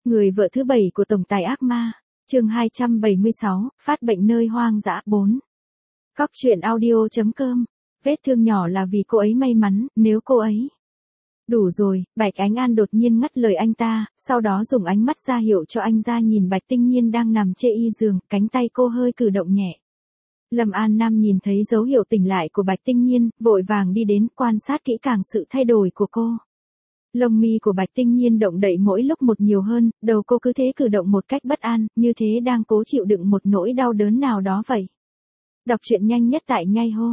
Người vợ thứ 7 của tổng tài ác ma, chương 276, phát bệnh nơi hoang dã 4. Cóc truyện audio.com, vết thương nhỏ là vì cô ấy may mắn, nếu cô ấy. Đủ rồi, Bạch Ánh An đột nhiên ngắt lời anh ta, sau đó dùng ánh mắt ra hiệu cho anh ra nhìn Bạch Tinh Nhiên đang nằm trên y giường, cánh tay cô hơi cử động nhẹ. Lâm An Nam nhìn thấy dấu hiệu tỉnh lại của Bạch Tinh Nhiên, vội vàng đi đến quan sát kỹ càng sự thay đổi của cô. Lông mi của Bạch Tinh Nhiên động đậy mỗi lúc một nhiều hơn, đầu cô cứ thế cử động một cách bất an, như thế đang cố chịu đựng một nỗi đau đớn nào đó vậy. Đọc truyện nhanh nhất tại Nhai Hô.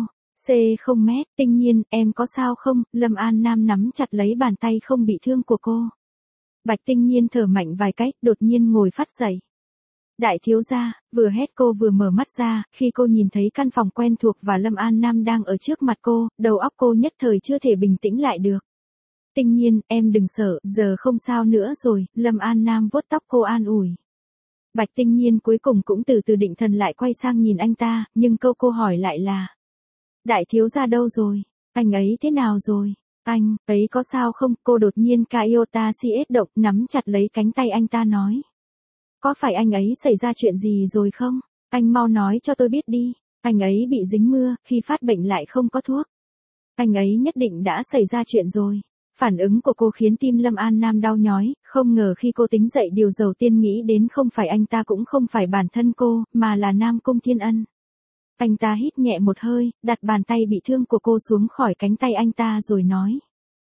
C0 mét, Tinh Nhiên, em có sao không? Lâm An Nam nắm chặt lấy bàn tay không bị thương của cô. Bạch Tinh Nhiên thở mạnh vài cái, đột nhiên ngồi phát dậy. Đại thiếu gia, vừa hét cô vừa mở mắt ra, khi cô nhìn thấy căn phòng quen thuộc và Lâm An Nam đang ở trước mặt cô, đầu óc cô nhất thời chưa thể bình tĩnh lại được. Tinh Nhiên, em đừng sợ, giờ không sao nữa rồi, Lâm An Nam vuốt tóc cô an ủi. Bạch Tinh Nhiên cuối cùng cũng từ từ định thần lại quay sang nhìn anh ta, nhưng câu cô hỏi lại là: Đại thiếu gia đâu rồi? Anh ấy thế nào rồi? Anh ấy có sao không? Cô đột nhiên Iota CS động, nắm chặt lấy cánh tay anh ta nói. Có phải anh ấy xảy ra chuyện gì rồi không? Anh mau nói cho tôi biết đi. Anh ấy bị dính mưa, khi phát bệnh lại không có thuốc. Anh ấy nhất định đã xảy ra chuyện rồi. Phản ứng của cô khiến tim Lâm An Nam đau nhói, không ngờ khi cô tính dậy điều đầu tiên nghĩ đến không phải anh ta cũng không phải bản thân cô, mà là Nam Cung Thiên Ân. Anh ta hít nhẹ một hơi, đặt bàn tay bị thương của cô xuống khỏi cánh tay anh ta rồi nói.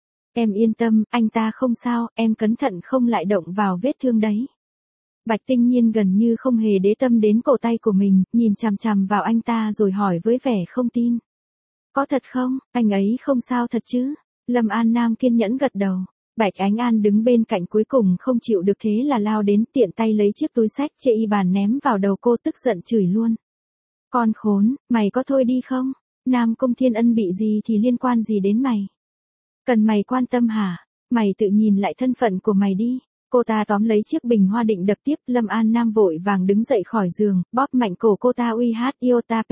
Em yên tâm, anh ta không sao, em cẩn thận không lại động vào vết thương đấy. Bạch Tinh Nhiên gần như không hề để tâm đến cổ tay của mình, nhìn chằm chằm vào anh ta rồi hỏi với vẻ không tin. Có thật không, anh ấy không sao thật chứ? Lâm An Nam kiên nhẫn gật đầu. Bạch Ánh An đứng bên cạnh cuối cùng không chịu được thế là lao đến tiện tay lấy chiếc túi xách trên y bàn ném vào đầu cô, tức giận chửi luôn. Con khốn, mày có thôi đi không? Nam Cung Thiên Ân bị gì thì liên quan gì đến mày? Cần mày quan tâm hả? Mày tự nhìn lại thân phận của mày đi. Cô ta tóm lấy chiếc bình hoa định đập tiếp, Lâm An Nam vội vàng đứng dậy khỏi giường, bóp mạnh cổ cô ta uy hát Iota P.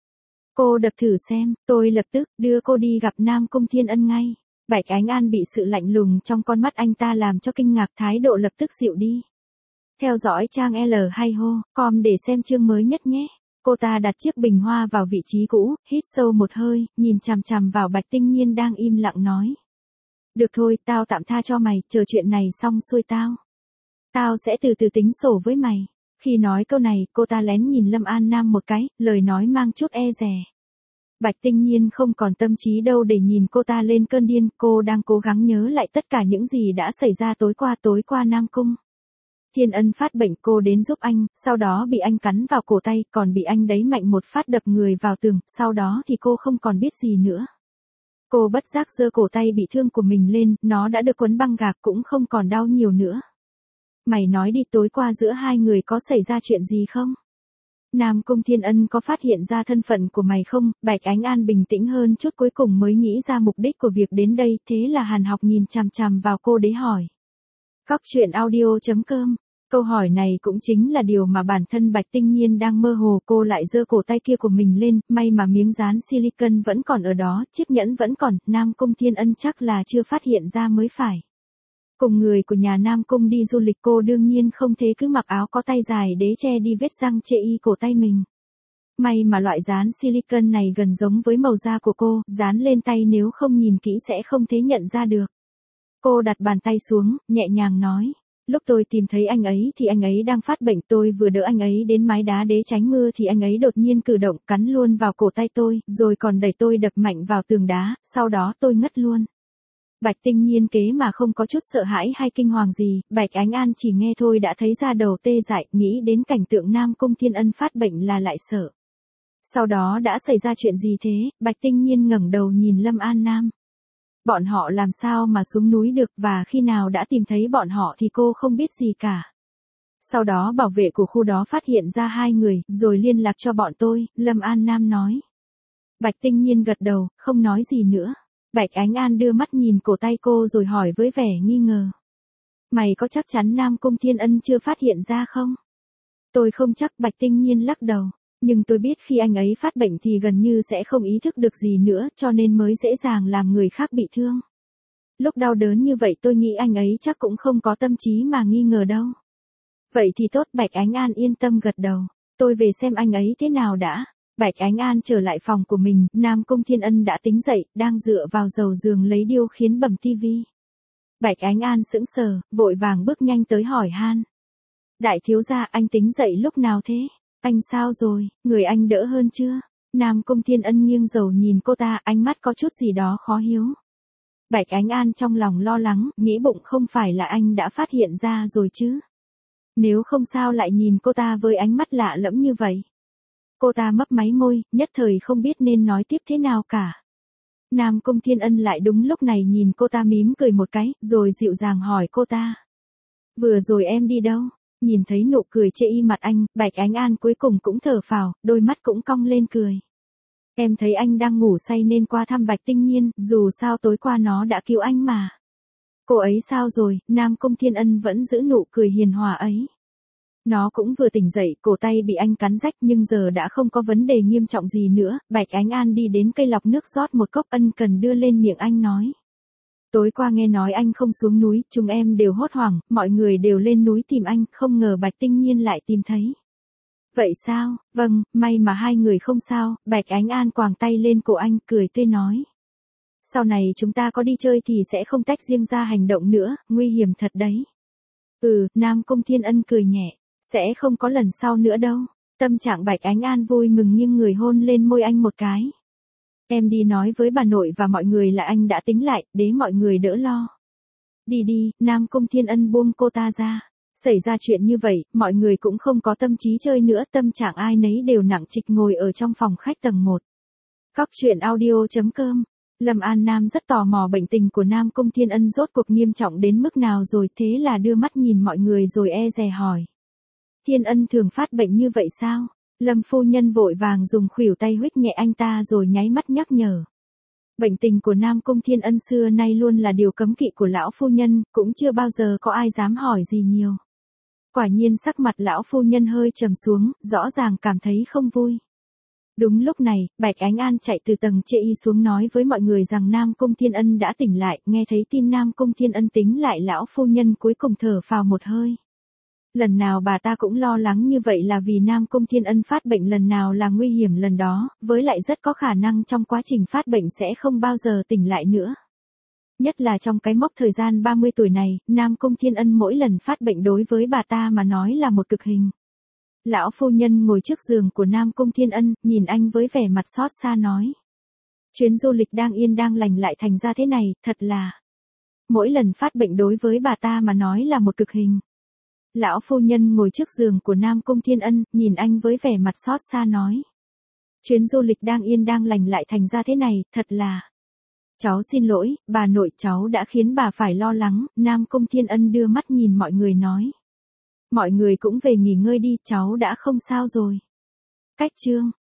Cô đập thử xem, tôi lập tức đưa cô đi gặp Nam Cung Thiên Ân ngay. Bạch Ánh An bị sự lạnh lùng trong con mắt anh ta làm cho kinh ngạc, thái độ lập tức dịu đi. Theo dõi trang L hay com để xem chương mới nhất nhé. Cô ta đặt chiếc bình hoa vào vị trí cũ, hít sâu một hơi, nhìn chằm chằm vào Bạch Tinh Nhiên đang im lặng nói. Được thôi, tao tạm tha cho mày, chờ chuyện này xong xuôi Tao sẽ từ từ tính sổ với mày. Khi nói câu này, cô ta lén nhìn Lâm An Nam một cái, lời nói mang chút e dè. Bạch Tinh Nhiên không còn tâm trí đâu để nhìn cô ta lên cơn điên, cô đang cố gắng nhớ lại tất cả những gì đã xảy ra tối qua Nam Cung Thiên Ân phát bệnh, cô đến giúp anh, sau đó bị anh cắn vào cổ tay, còn bị anh đẩy mạnh một phát đập người vào tường, sau đó thì cô không còn biết gì nữa. Cô bất giác giơ cổ tay bị thương của mình lên, nó đã được quấn băng gạc cũng không còn đau nhiều nữa. Mày nói đi, tối qua giữa hai người có xảy ra chuyện gì không? Nam Cung Thiên Ân có phát hiện ra thân phận của mày không? Bạch Ánh An bình tĩnh hơn chút, cuối cùng mới nghĩ ra mục đích của việc đến đây, thế là Hàn Học nhìn chằm chằm vào cô để hỏi. Cóc truyện audio.com. Câu hỏi này cũng chính là điều mà bản thân Bạch Tinh Nhiên đang mơ hồ, cô lại giơ cổ tay kia của mình lên, may mà miếng dán silicon vẫn còn ở đó, chiếc nhẫn vẫn còn, Nam Cung Thiên Ân chắc là chưa phát hiện ra mới phải. Cùng người của nhà Nam Cung đi du lịch, cô đương nhiên không thể cứ mặc áo có tay dài để che đi vết răng chê y cổ tay mình. May mà loại dán silicon này gần giống với màu da của cô, dán lên tay nếu không nhìn kỹ sẽ không thể nhận ra được. Cô đặt bàn tay xuống, nhẹ nhàng nói. Lúc tôi tìm thấy anh ấy thì anh ấy đang phát bệnh, tôi vừa đỡ anh ấy đến mái đá để tránh mưa thì anh ấy đột nhiên cử động, cắn luôn vào cổ tay tôi, rồi còn đẩy tôi đập mạnh vào tường đá, sau đó tôi ngất luôn. Bạch Tinh Nhiên kế mà không có chút sợ hãi hay kinh hoàng gì, Bạch Ánh An chỉ nghe thôi đã thấy da đầu tê dại, nghĩ đến cảnh tượng Nam Cung Thiên Ân phát bệnh là lại sợ. Sau đó đã xảy ra chuyện gì thế? Bạch Tinh Nhiên ngẩng đầu nhìn Lâm An Nam. Bọn họ làm sao mà xuống núi được, và khi nào đã tìm thấy bọn họ thì cô không biết gì cả. Sau đó bảo vệ của khu đó phát hiện ra hai người, rồi liên lạc cho bọn tôi, Lâm An Nam nói. Bạch Tinh Nhiên gật đầu, không nói gì nữa. Bạch Ánh An đưa mắt nhìn cổ tay cô rồi hỏi với vẻ nghi ngờ. Mày có chắc chắn Nam Cung Thiên Ân chưa phát hiện ra không? Tôi không chắc, Bạch Tinh Nhiên lắc đầu. Nhưng tôi biết khi anh ấy phát bệnh thì gần như sẽ không ý thức được gì nữa, cho nên mới dễ dàng làm người khác bị thương. Lúc đau đớn như vậy tôi nghĩ anh ấy chắc cũng không có tâm trí mà nghi ngờ đâu. Vậy thì tốt, Bạch Ánh An yên tâm gật đầu. Tôi về xem anh ấy thế nào đã. Bạch Ánh An trở lại phòng của mình, Nam Cung Thiên Ân đã tính dậy, đang dựa vào đầu giường lấy điêu khiến bầm tivi. Bạch Ánh An sững sờ, vội vàng bước nhanh tới hỏi han. Đại thiếu gia, anh tính dậy lúc nào thế? Anh sao rồi, người anh đỡ hơn chưa? Nam Cung Thiên Ân nghiêng đầu nhìn cô ta, ánh mắt có chút gì đó khó hiểu. Bạch Ánh An trong lòng lo lắng, nghĩ bụng không phải là anh đã phát hiện ra rồi chứ? Nếu không sao lại nhìn cô ta với ánh mắt lạ lẫm như vậy? Cô ta mấp máy môi, nhất thời không biết nên nói tiếp thế nào cả. Nam Cung Thiên Ân lại đúng lúc này nhìn cô ta mím cười một cái, rồi dịu dàng hỏi cô ta. Vừa rồi em đi đâu? Nhìn thấy nụ cười chê y mặt anh, Bạch Ánh An cuối cùng cũng thở phào, đôi mắt cũng cong lên cười. Em thấy anh đang ngủ say nên qua thăm Bạch Tinh Nhiên, dù sao tối qua nó đã cứu anh mà. Cô ấy sao rồi? Nam Cung Thiên Ân vẫn giữ nụ cười hiền hòa ấy. Nó cũng vừa tỉnh dậy, cổ tay bị anh cắn rách nhưng giờ đã không có vấn đề nghiêm trọng gì nữa. Bạch Ánh An đi đến cây lọc nước rót một cốc ân cần đưa lên miệng anh nói. Tối qua nghe nói anh không xuống núi, chúng em đều hốt hoảng, mọi người đều lên núi tìm anh, không ngờ Bạch Tinh Nhiên lại tìm thấy. Vậy sao? Vâng, may mà hai người không sao. Bạch Ánh An quàng tay lên cổ anh, cười tươi nói. Sau này chúng ta có đi chơi thì sẽ không tách riêng ra hành động nữa, nguy hiểm thật đấy. Nam Cung Thiên Ân cười nhẹ, sẽ không có lần sau nữa đâu. Tâm trạng Bạch Ánh An vui mừng nhưng người hôn lên môi anh một cái. Em đi nói với bà nội và mọi người là anh đã tính lại, để mọi người đỡ lo. Đi đi, Nam Cung Thiên Ân buông cô ta ra. Xảy ra chuyện như vậy, mọi người cũng không có tâm trí chơi nữa, tâm trạng ai nấy đều nặng trịch ngồi ở trong phòng khách tầng 1. Cóc truyện audio.com. Lâm An Nam rất tò mò bệnh tình của Nam Cung Thiên Ân rốt cuộc nghiêm trọng đến mức nào rồi, thế là đưa mắt nhìn mọi người rồi e dè hỏi. Thiên Ân thường phát bệnh như vậy sao? Lâm phu nhân vội vàng dùng khuỷu tay huých nhẹ anh ta rồi nháy mắt nhắc nhở. Bệnh tình của Nam Cung Thiên Ân xưa nay luôn là điều cấm kỵ của lão phu nhân, cũng chưa bao giờ có ai dám hỏi gì nhiều. Quả nhiên sắc mặt lão phu nhân hơi trầm xuống, rõ ràng cảm thấy không vui. Đúng lúc này, Bạch Ánh An chạy từ tầng chê y xuống nói với mọi người rằng Nam Cung Thiên Ân đã tỉnh lại, nghe thấy tin Nam Cung Thiên Ân tính lại, lão phu nhân cuối cùng thở phào một hơi. Lần nào bà ta cũng lo lắng như vậy là vì Nam Cung Thiên Ân phát bệnh lần nào là nguy hiểm lần đó, với lại rất có khả năng trong quá trình phát bệnh sẽ không bao giờ tỉnh lại nữa. Nhất là trong cái mốc thời gian 30 tuổi này, Nam Cung Thiên Ân mỗi lần phát bệnh đối với bà ta mà nói là một cực hình. Lão phu nhân ngồi trước giường của Nam Cung Thiên Ân, nhìn anh với vẻ mặt xót xa nói. Chuyến du lịch đang yên đang lành lại thành ra thế này, thật là. Mỗi lần phát bệnh đối với bà ta mà nói là một cực hình. Lão phu nhân ngồi trước giường của Nam Cung Thiên Ân, nhìn anh với vẻ mặt xót xa nói. Chuyến du lịch đang yên đang lành lại thành ra thế này, thật là. Cháu xin lỗi, bà nội, cháu đã khiến bà phải lo lắng. Nam Cung Thiên Ân đưa mắt nhìn mọi người nói. Mọi người cũng về nghỉ ngơi đi, cháu đã không sao rồi. Cách chương.